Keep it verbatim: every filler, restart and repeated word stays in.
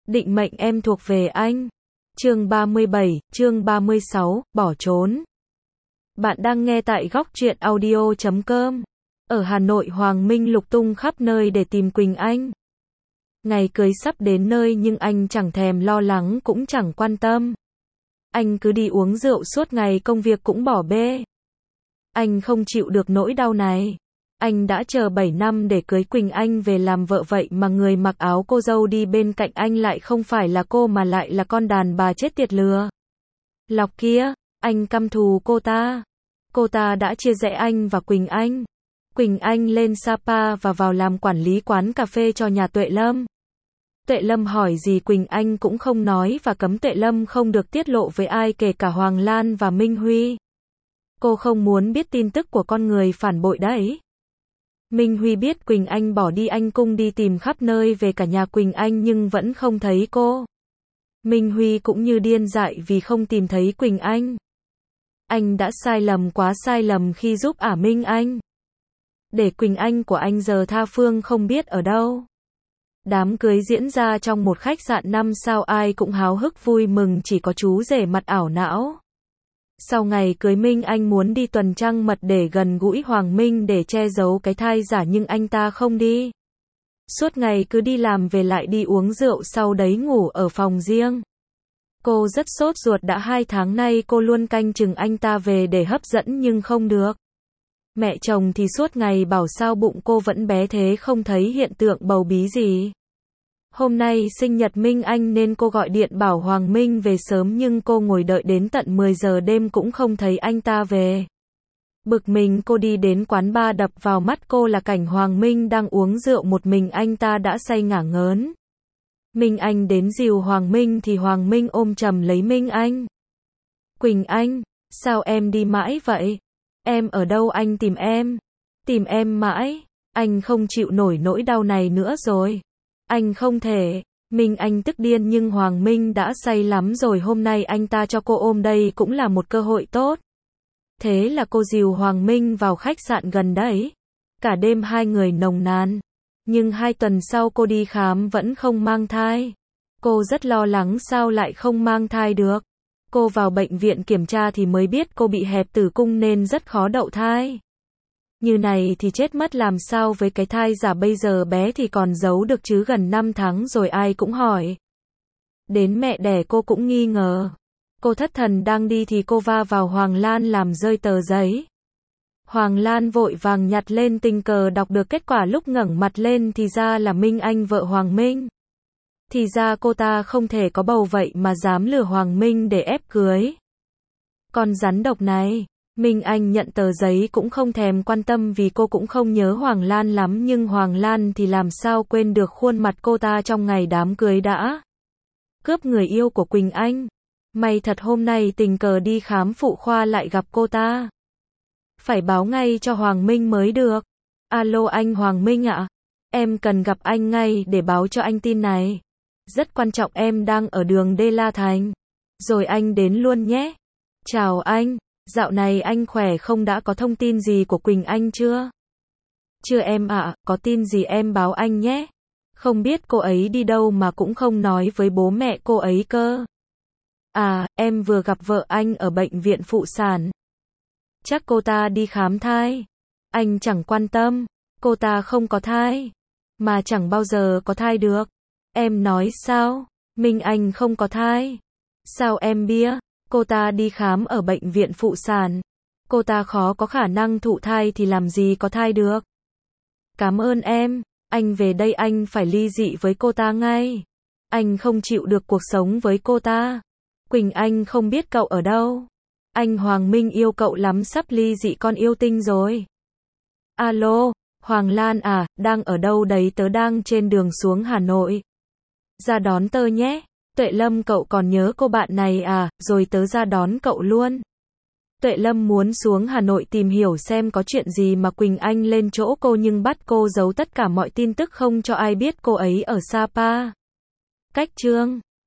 Định mệnh em thuộc về anh. Chương ba mươi bảy, chương ba mươi sáu, bỏ trốn. Bạn đang nghe tại góc truyện audio chấm com. Ở Hà Nội, Hoàng Minh lục tung khắp nơi để tìm Quỳnh Anh. Ngày cưới sắp đến nơi nhưng anh chẳng thèm lo lắng cũng chẳng quan tâm. Anh cứ đi uống rượu suốt ngày, công việc cũng bỏ bê. Anh không chịu được nỗi đau này. Anh đã chờ bảy năm để cưới Quỳnh Anh về làm vợ, vậy mà người mặc áo cô dâu đi bên cạnh anh lại không phải là cô mà lại là con đàn bà chết tiệt lừa lọc kia. Anh căm thù cô ta. Cô ta đã chia rẽ anh và Quỳnh Anh. Quỳnh Anh lên Sapa và vào làm quản lý quán cà phê cho nhà Tuệ Lâm. Tuệ Lâm hỏi gì Quỳnh Anh cũng không nói và cấm Tuệ Lâm không được tiết lộ với ai, kể cả Hoàng Lan và Minh Huy. Cô không muốn biết tin tức của con người phản bội đấy. Minh Huy biết Quỳnh Anh bỏ đi, anh cung đi tìm khắp nơi về cả nhà Quỳnh Anh nhưng vẫn không thấy cô. Minh Huy cũng như điên dại vì không tìm thấy Quỳnh Anh. Anh đã sai lầm, quá sai lầm khi giúp ả Minh Anh. Để Quỳnh Anh của anh giờ tha phương không biết ở đâu. Đám cưới diễn ra trong một khách sạn năm sao, ai cũng háo hức vui mừng, chỉ có chú rể mặt ảo não. Sau ngày cưới, Minh Anh muốn đi tuần trăng mật để gần gũi Hoàng Minh để che giấu cái thai giả nhưng anh ta không đi. Suốt ngày cứ đi làm về lại đi uống rượu, sau đấy ngủ ở phòng riêng. Cô rất sốt ruột, đã hai tháng nay cô luôn canh chừng anh ta về để hấp dẫn nhưng không được. Mẹ chồng thì suốt ngày bảo sao bụng cô vẫn bé thế, không thấy hiện tượng bầu bí gì. Hôm nay sinh nhật Minh Anh nên cô gọi điện bảo Hoàng Minh về sớm nhưng cô ngồi đợi đến tận mười giờ đêm cũng không thấy anh ta về. Bực mình cô đi đến quán bar, đập vào mắt cô là cảnh Hoàng Minh đang uống rượu một mình, anh ta đã say ngả ngớn. Minh Anh đến dìu Hoàng Minh thì Hoàng Minh ôm chầm lấy Minh Anh. Quỳnh Anh, sao em đi mãi vậy? Em ở đâu? Anh tìm em. Tìm em mãi. Anh không chịu nổi nỗi đau này nữa rồi. Anh không thể. Minh Anh tức điên nhưng Hoàng Minh đã say lắm rồi, hôm nay anh ta cho cô ôm đây cũng là một cơ hội tốt. Thế là cô dìu Hoàng Minh vào khách sạn gần đấy. Cả đêm hai người nồng nàn. Nhưng hai tuần sau cô đi khám vẫn không mang thai. Cô rất lo lắng sao lại không mang thai được. Cô vào bệnh viện kiểm tra thì mới biết cô bị hẹp tử cung nên rất khó đậu thai. Như này thì chết mất, làm sao với cái thai giả bây giờ, bé thì còn giấu được chứ, gần năm tháng rồi ai cũng hỏi. Đến mẹ đẻ cô cũng nghi ngờ. Cô thất thần đang đi thì cô va vào Hoàng Lan làm rơi tờ giấy. Hoàng Lan vội vàng nhặt lên, tình cờ đọc được kết quả, lúc ngẩng mặt lên thì ra là Minh Anh, vợ Hoàng Minh. Thì ra cô ta không thể có bầu vậy mà dám lừa Hoàng Minh để ép cưới. Con rắn độc này. Minh Anh nhận tờ giấy cũng không thèm quan tâm vì cô cũng không nhớ Hoàng Lan lắm, nhưng Hoàng Lan thì làm sao quên được khuôn mặt cô ta trong ngày đám cưới đã cướp người yêu của Quỳnh Anh. May thật hôm nay tình cờ đi khám phụ khoa lại gặp cô ta. Phải báo ngay cho Hoàng Minh mới được. Alo anh Hoàng Minh ạ. Em cần gặp anh ngay để báo cho anh tin này. Rất quan trọng, em đang ở đường Đê La Thành. Rồi anh đến luôn nhé. Chào anh. Dạo này anh khỏe không, đã có thông tin gì của Quỳnh Anh chưa? Chưa em ạ, à, có tin gì em báo anh nhé. Không biết cô ấy đi đâu mà cũng không nói với bố mẹ cô ấy cơ. À, em vừa gặp vợ anh ở bệnh viện phụ sản. Chắc cô ta đi khám thai. Anh chẳng quan tâm, cô ta không có thai. Mà chẳng bao giờ có thai được. Em nói sao? Minh Anh không có thai. Sao em biết? Cô ta đi khám ở bệnh viện phụ sản. Cô ta khó có khả năng thụ thai thì làm gì có thai được. Cảm ơn em. Anh về đây anh phải ly dị với cô ta ngay. Anh không chịu được cuộc sống với cô ta. Quỳnh Anh không biết cậu ở đâu. Anh Hoàng Minh yêu cậu lắm, sắp ly dị con yêu tinh rồi. Alo, Hoàng Lan à, đang ở đâu đấy? Tớ đang trên đường xuống Hà Nội. Ra đón tớ nhé. Tuệ Lâm, cậu còn nhớ cô bạn này à, rồi tớ ra đón cậu luôn. Tuệ Lâm muốn xuống Hà Nội tìm hiểu xem có chuyện gì mà Quỳnh Anh lên chỗ cô nhưng bắt cô giấu tất cả mọi tin tức, không cho ai biết cô ấy ở Sapa. Cách chương